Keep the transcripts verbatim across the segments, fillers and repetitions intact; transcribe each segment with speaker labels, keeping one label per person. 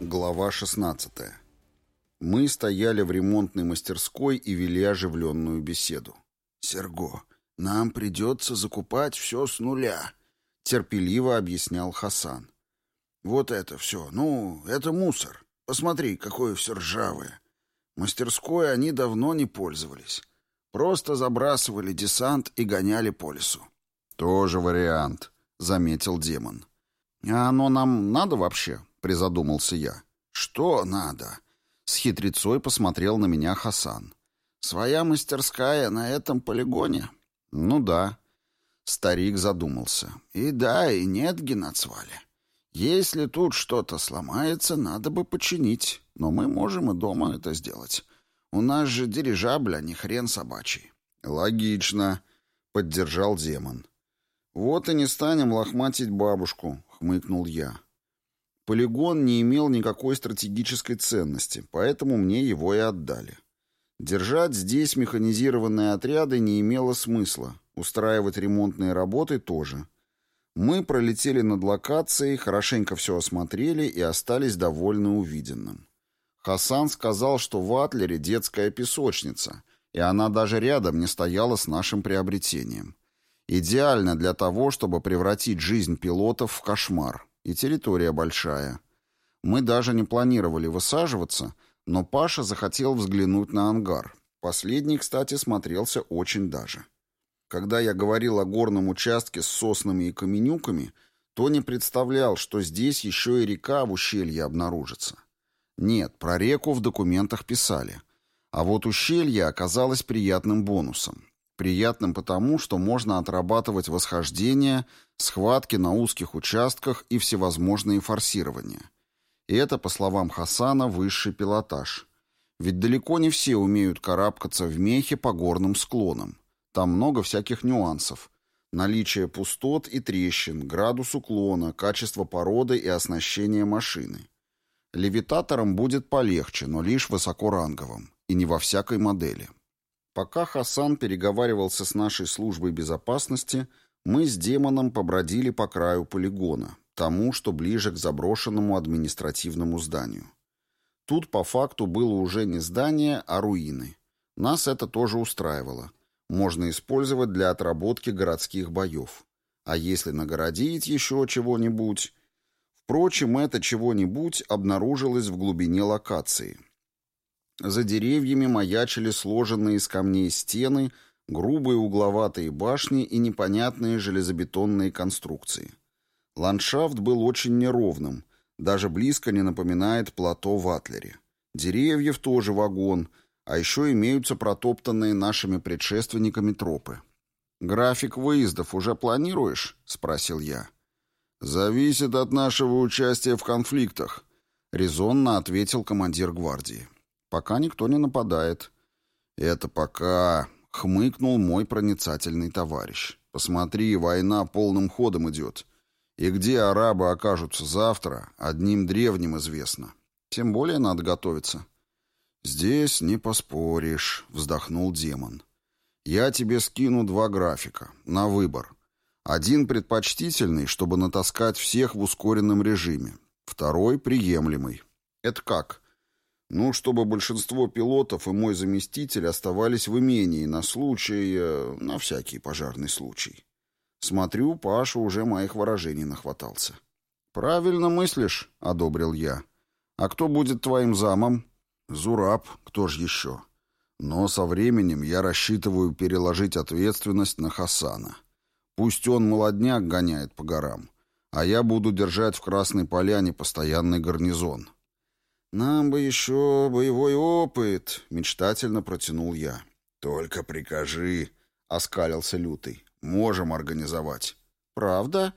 Speaker 1: Глава шестнадцатая. Мы стояли в ремонтной мастерской и вели оживленную беседу. «Серго, нам придется закупать все с нуля», — терпеливо объяснял Хасан. «Вот это все, ну, это мусор. Посмотри, какое все ржавое. Мастерской они давно не пользовались. Просто забрасывали десант и гоняли по лесу». «Тоже вариант», — заметил демон. «А оно нам надо вообще?» — призадумался я. «Что надо?» — с хитрецой посмотрел на меня Хасан. «Своя мастерская на этом полигоне?» «Ну да». Старик задумался. «И да, и нет, Генацвале. Если тут что-то сломается, надо бы починить. Но мы можем и дома это сделать. У нас же дирижабль, а не хрен собачий». «Логично», — поддержал демон. «Вот и не станем лохматить бабушку», — хмыкнул я. Полигон не имел никакой стратегической ценности, поэтому мне его и отдали. Держать здесь механизированные отряды не имело смысла, устраивать ремонтные работы тоже. Мы пролетели над локацией, хорошенько все осмотрели и остались довольны увиденным. Хасан сказал, что в Атлере детская песочница, и она даже рядом не стояла с нашим приобретением. Идеально для того, чтобы превратить жизнь пилотов в кошмар. И территория большая. Мы даже не планировали высаживаться, но Паша захотел взглянуть на ангар. Последний, кстати, смотрелся очень даже. Когда я говорил о горном участке с соснами и каменюками, то не представлял, что здесь еще и река в ущелье обнаружится. Нет, про реку в документах писали. А вот ущелье оказалось приятным бонусом. Приятным потому, что можно отрабатывать восхождение, схватки на узких участках и всевозможные форсирования. И это, по словам Хасана, высший пилотаж. Ведь далеко не все умеют карабкаться в мехе по горным склонам. Там много всяких нюансов. Наличие пустот и трещин, градус уклона, качество породы и оснащение машины. Левитатором будет полегче, но лишь высокоранговым. И не во всякой модели. Пока Хасан переговаривался с нашей службой безопасности, мы с демоном побродили по краю полигона, тому, что ближе к заброшенному административному зданию. Тут по факту было уже не здание, а руины. Нас это тоже устраивало. Можно использовать для отработки городских боев. А если нагородить еще чего-нибудь... Впрочем, это чего-нибудь обнаружилось в глубине локации. За деревьями маячили сложенные из камней стены, грубые угловатые башни и непонятные железобетонные конструкции. Ландшафт был очень неровным, даже близко не напоминает плато в Атлере. Деревьев тоже вагон, а еще имеются протоптанные нашими предшественниками тропы. «График выездов уже планируешь?» — спросил я. «Зависит от нашего участия в конфликтах», — резонно ответил командир гвардии. «Пока никто не нападает». «Это пока...» — хмыкнул мой проницательный товарищ. «Посмотри, война полным ходом идет. И где арабы окажутся завтра, одним древним известно. Тем более надо готовиться». «Здесь не поспоришь», — вздохнул демон. «Я тебе скину два графика, на выбор. Один предпочтительный, чтобы натаскать всех в ускоренном режиме. Второй приемлемый». «Это как?» «Ну, чтобы большинство пилотов и мой заместитель оставались в имении на случай... Э, на всякий пожарный случай». Смотрю, Паша уже моих выражений нахватался. «Правильно мыслишь», — одобрил я. «А кто будет твоим замом?» «Зураб, кто ж еще?» «Но со временем я рассчитываю переложить ответственность на Хасана. Пусть он молодняк гоняет по горам, а я буду держать в Красной Поляне постоянный гарнизон». «Нам бы еще боевой опыт», — мечтательно протянул я. «Только прикажи», — оскалился Лютый. «Можем организовать». «Правда?»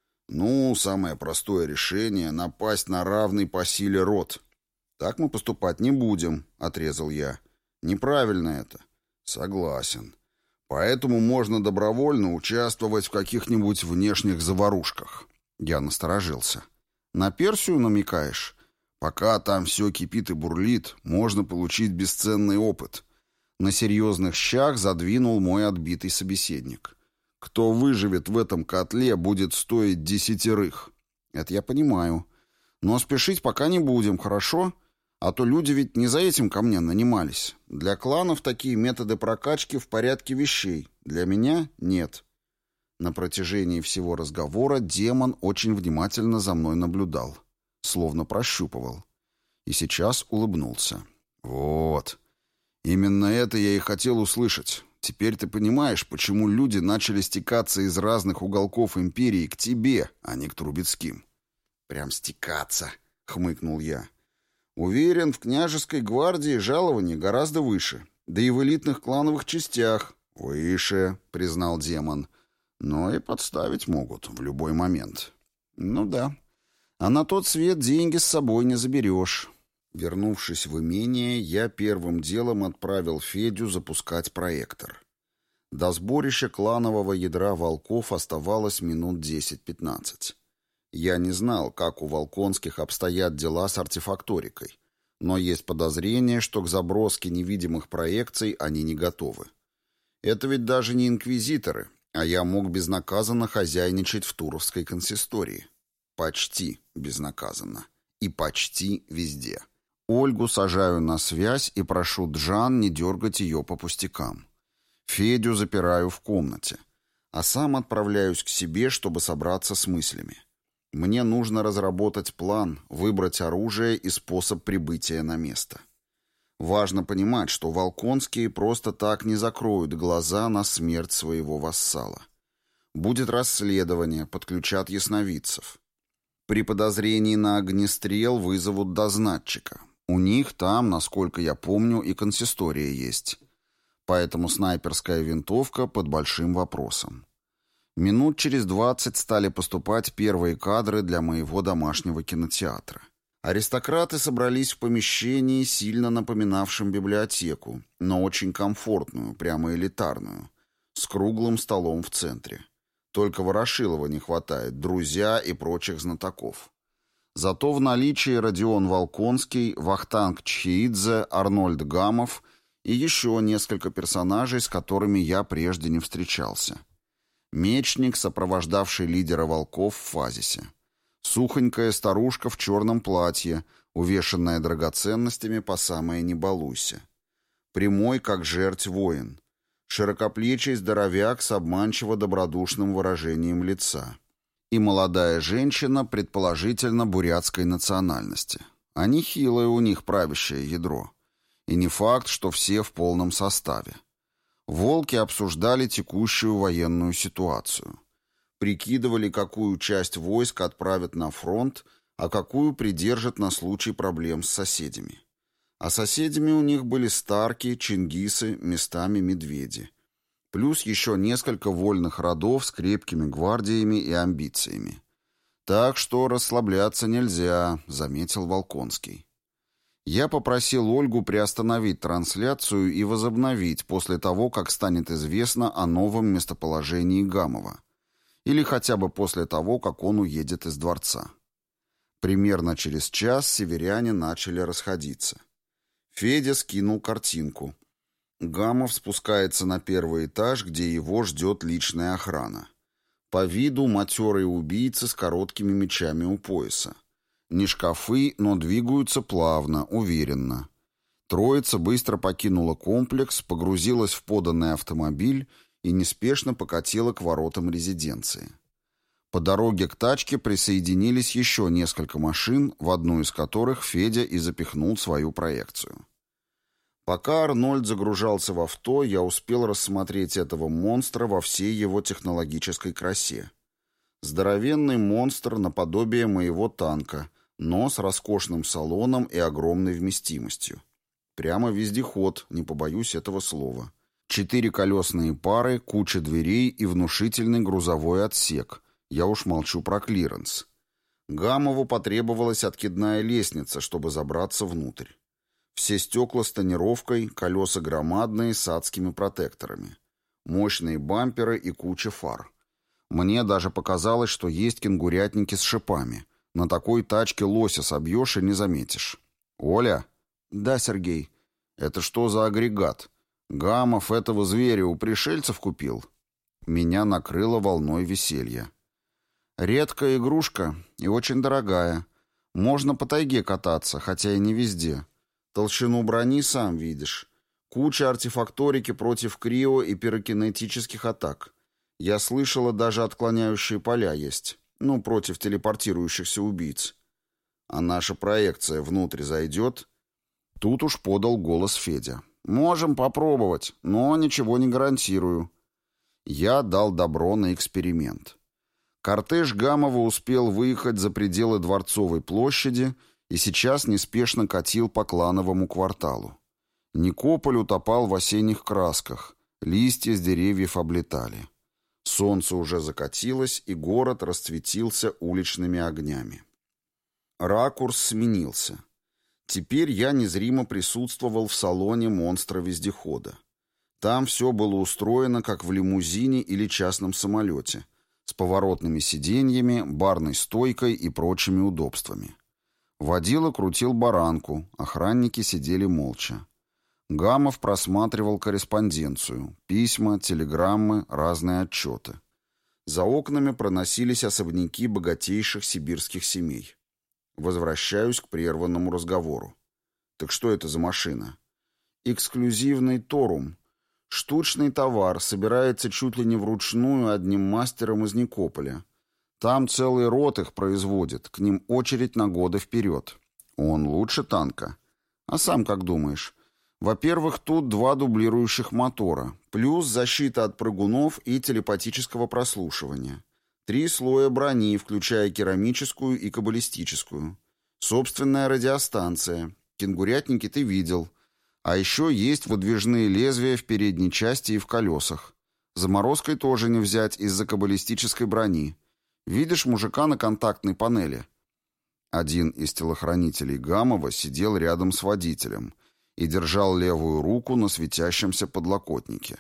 Speaker 1: «Ну, самое простое решение — напасть на равный по силе род». «Так мы поступать не будем», — отрезал я. «Неправильно это». «Согласен. Поэтому можно добровольно участвовать в каких-нибудь внешних заварушках». Я насторожился. «На Персию намекаешь?» «Пока там все кипит и бурлит, можно получить бесценный опыт». На серьезных щах задвинул мой отбитый собеседник. «Кто выживет в этом котле, будет стоить десятерых». «Это я понимаю. Но спешить пока не будем, хорошо? А то люди ведь не за этим ко мне нанимались. Для кланов такие методы прокачки в порядке вещей. Для меня нет». На протяжении всего разговора демон очень внимательно за мной наблюдал, словно прощупывал. И сейчас улыбнулся. «Вот. Именно это я и хотел услышать. Теперь ты понимаешь, почему люди начали стекаться из разных уголков империи к тебе, а не к Трубецким». «Прям стекаться», — хмыкнул я. «Уверен, в княжеской гвардии жалование гораздо выше. Да и в элитных клановых частях». «Выше», — признал демон. «Но и подставить могут в любой момент». «Ну да. А на тот свет деньги с собой не заберешь». Вернувшись в имение, я первым делом отправил Федю запускать проектор. До сборища кланового ядра волков оставалось минут десять-пятнадцать. Я не знал, как у волконских обстоят дела с артефакторикой, но есть подозрение, что к заброске невидимых проекций они не готовы. Это ведь даже не инквизиторы, а я мог безнаказанно хозяйничать в Туровской консистории. Почти безнаказанно. И почти везде. Ольгу сажаю на связь и прошу Джан не дергать ее по пустякам. Федю запираю в комнате, а сам отправляюсь к себе, чтобы собраться с мыслями. Мне нужно разработать план, выбрать оружие и способ прибытия на место. Важно понимать, что волконские просто так не закроют глаза на смерть своего вассала. Будет расследование, подключат ясновидцев. При подозрении на огнестрел вызовут дознатчика. У них там, насколько я помню, и консистория есть. Поэтому снайперская винтовка под большим вопросом. Минут через двадцать стали поступать первые кадры для моего домашнего кинотеатра. Аристократы собрались в помещении, сильно напоминавшем библиотеку, но очень комфортную, прямо элитарную, с круглым столом в центре. Только Ворошилова не хватает, друзья и прочих знатоков. Зато в наличии Родион Волконский, Вахтанг Чхеидзе, Арнольд Гамов и еще несколько персонажей, с которыми я прежде не встречался. Мечник, сопровождавший лидера волков в фазисе. Сухонькая старушка в черном платье, увешанная драгоценностями по самое не балуйся. Прямой, как жерть, воин. Широкоплечий здоровяк с обманчиво добродушным выражением лица. И молодая женщина, предположительно бурятской национальности. А нехилое у них правящее ядро. И не факт, что все в полном составе. Волки обсуждали текущую военную ситуацию. Прикидывали, какую часть войск отправят на фронт, а какую придержат на случай проблем с соседями. А соседями у них были старки, чингисы, местами медведи. Плюс еще несколько вольных родов с крепкими гвардиями и амбициями. «Так что расслабляться нельзя», — заметил Волконский. Я попросил Ольгу приостановить трансляцию и возобновить после того, как станет известно о новом местоположении Гамова. Или хотя бы после того, как он уедет из дворца. Примерно через час северяне начали расходиться. Федя скинул картинку. Гамов спускается на первый этаж, где его ждет личная охрана. По виду матерые убийцы с короткими мечами у пояса. Не шкафы, но двигаются плавно, уверенно. Троица быстро покинула комплекс, погрузилась в поданный автомобиль и неспешно покатила к воротам резиденции. По дороге к тачке присоединились еще несколько машин, в одну из которых Федя и запихнул свою проекцию. Пока Арнольд загружался в авто, я успел рассмотреть этого монстра во всей его технологической красе. Здоровенный монстр наподобие моего танка, но с роскошным салоном и огромной вместимостью. Прямо вездеход, не побоюсь этого слова. Четыре колесные пары, куча дверей и внушительный грузовой отсек. Я уж молчу про клиренс. Гамову потребовалась откидная лестница, чтобы забраться внутрь. Все стекла с тонировкой, колеса громадные с адскими протекторами. Мощные бамперы и куча фар. Мне даже показалось, что есть кенгурятники с шипами. На такой тачке лося собьешь и не заметишь. «Оля?» «Да, Сергей». «Это что за агрегат? Гамов этого зверя у пришельцев купил?» Меня накрыло волной веселья. «Редкая игрушка и очень дорогая. Можно по тайге кататься, хотя и не везде. Толщину брони сам видишь. Куча артефакторики против крио и пирокинетических атак. Я слышала, даже отклоняющие поля есть. Ну, против телепортирующихся убийц. А наша проекция внутрь зайдет? Тут уж подал голос Федя. Можем попробовать, но ничего не гарантирую. Я дал добро на эксперимент. Кортеж Гамова успел выехать за пределы Дворцовой площади и сейчас неспешно катил по Клановому кварталу. Никополь утопал в осенних красках, листья с деревьев облетали. Солнце уже закатилось, и город расцветился уличными огнями. Ракурс сменился. Теперь я незримо присутствовал в салоне монстра-вездехода. Там все было устроено, как в лимузине или частном самолете, с поворотными сиденьями, барной стойкой и прочими удобствами. Водила крутил баранку, охранники сидели молча. Гамов просматривал корреспонденцию, письма, телеграммы, разные отчеты. За окнами проносились особняки богатейших сибирских семей. Возвращаюсь к прерванному разговору. Так что это за машина? Эксклюзивный Торум. Штучный товар, собирается чуть ли не вручную одним мастером из Никополя. Там целый род их производит, к ним очередь на годы вперед. Он лучше танка. А сам как думаешь? Во-первых, тут два дублирующих мотора, плюс защита от прыгунов и телепатического прослушивания. Три слоя брони, включая керамическую и каббалистическую. Собственная радиостанция. Кенгурятники ты видел. А еще есть выдвижные лезвия в передней части и в колесах. Заморозкой тоже не взять из-за каббалистической брони. Видишь мужика на контактной панели? Один из телохранителей Гамова сидел рядом с водителем и держал левую руку на светящемся подлокотнике.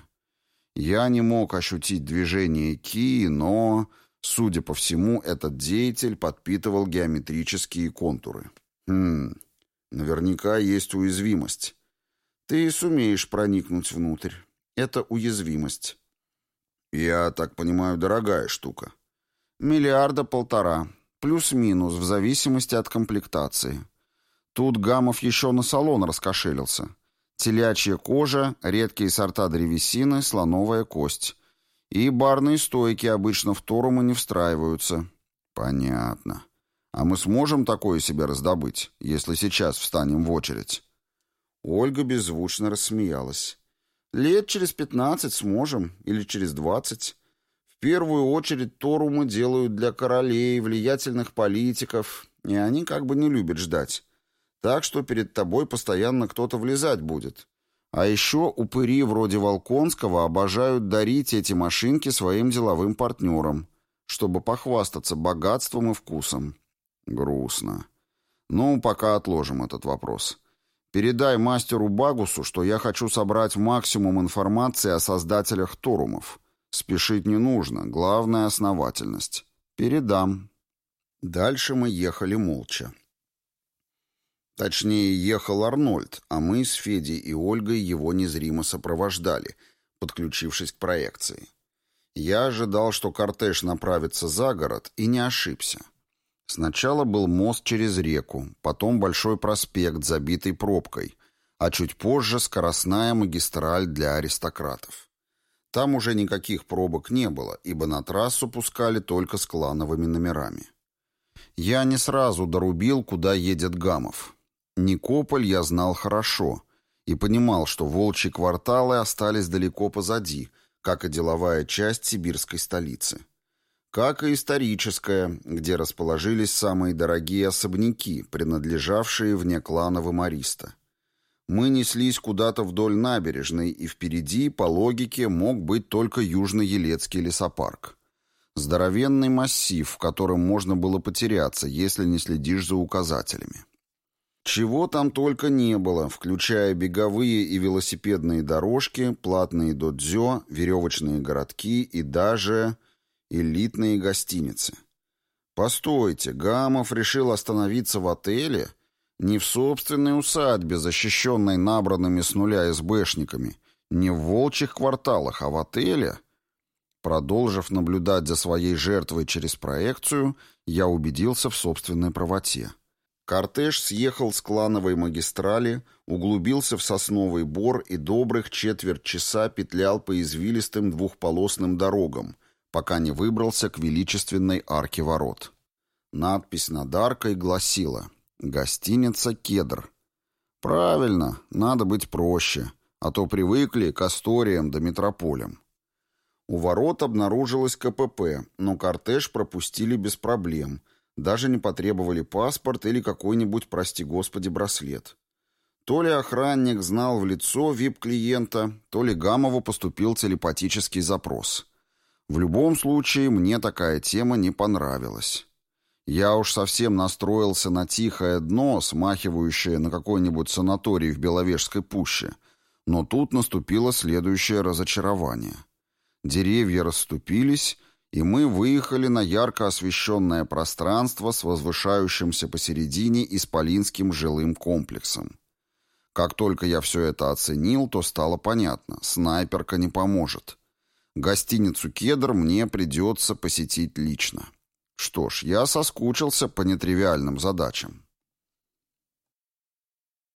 Speaker 1: Я не мог ощутить движение ки, но, судя по всему, этот деятель подпитывал геометрические контуры. Хм, наверняка есть уязвимость. Ты сумеешь проникнуть внутрь. Это уязвимость. Я так понимаю, дорогая штука. Миллиарда полтора. Плюс-минус, в зависимости от комплектации. Тут Гамов еще на салон раскошелился. Телячья кожа, редкие сорта древесины, слоновая кость. И барные стойки обычно в Торумы не встраиваются. Понятно. А мы сможем такое себе раздобыть, если сейчас встанем в очередь? Ольга беззвучно рассмеялась. Лет через пятнадцать сможем, или через двадцать. В первую очередь Торумы делают для королей, влиятельных политиков, и они как бы не любят ждать. Так что перед тобой постоянно кто-то влезать будет. А еще упыри вроде Волконского обожают дарить эти машинки своим деловым партнерам, чтобы похвастаться богатством и вкусом. Грустно. Ну, пока отложим этот вопрос. Передай мастеру Багусу, что я хочу собрать максимум информации о создателях Торумов. Спешить не нужно, главное — основательность. Передам. Дальше мы ехали молча. Точнее, ехал Арнольд, а мы с Федей и Ольгой его незримо сопровождали, подключившись к проекции. Я ожидал, что кортеж направится за город, и не ошибся. Сначала был мост через реку, потом большой проспект, забитый пробкой, а чуть позже скоростная магистраль для аристократов. Там уже никаких пробок не было, ибо на трассу пускали только с клановыми номерами. Я не сразу дорубил, куда едет Гамов. Никополь я знал хорошо и понимал, что волчьи кварталы остались далеко позади, как и деловая часть сибирской столицы. Как и историческая, где расположились самые дорогие особняки, принадлежавшие внеклановым ариста. Мы неслись куда-то вдоль набережной, и впереди, по логике, мог быть только Южно-Елецкий лесопарк. Здоровенный массив, в котором можно было потеряться, если не следишь за указателями. Чего там только не было, включая беговые и велосипедные дорожки, платные додзё, веревочные городки и даже элитные гостиницы. Постойте, Гамов решил остановиться в отеле? Не в собственной усадьбе, защищенной набранными с нуля эсбэшниками, не в волчьих кварталах, а в отеле? Продолжив наблюдать за своей жертвой через проекцию, я убедился в собственной правоте. Кортеж съехал с Клановой магистрали, углубился в Сосновый Бор и добрых четверть часа петлял по извилистым двухполосным дорогам, пока не выбрался к величественной арке ворот. Надпись над аркой гласила «Гостиница «Кедр». Правильно, надо быть проще, а то привыкли к Асториям да метрополям. У ворот обнаружилось ка пэ пэ, но кортеж пропустили без проблем, даже не потребовали паспорт или какой-нибудь, прости господи, браслет. То ли охранник знал в лицо ви ай пи-клиента, то ли Гамову поступил телепатический запрос. В любом случае, мне такая тема не понравилась. Я уж совсем настроился на тихое дно, смахивающее на какой-нибудь санаторий в Беловежской пуще, но тут наступило следующее разочарование. Деревья расступились, и мы выехали на ярко освещенное пространство с возвышающимся посередине исполинским жилым комплексом. Как только я все это оценил, то стало понятно — снайперка не поможет. Гостиницу «Кедр» мне придется посетить лично. Что ж, я соскучился по нетривиальным задачам.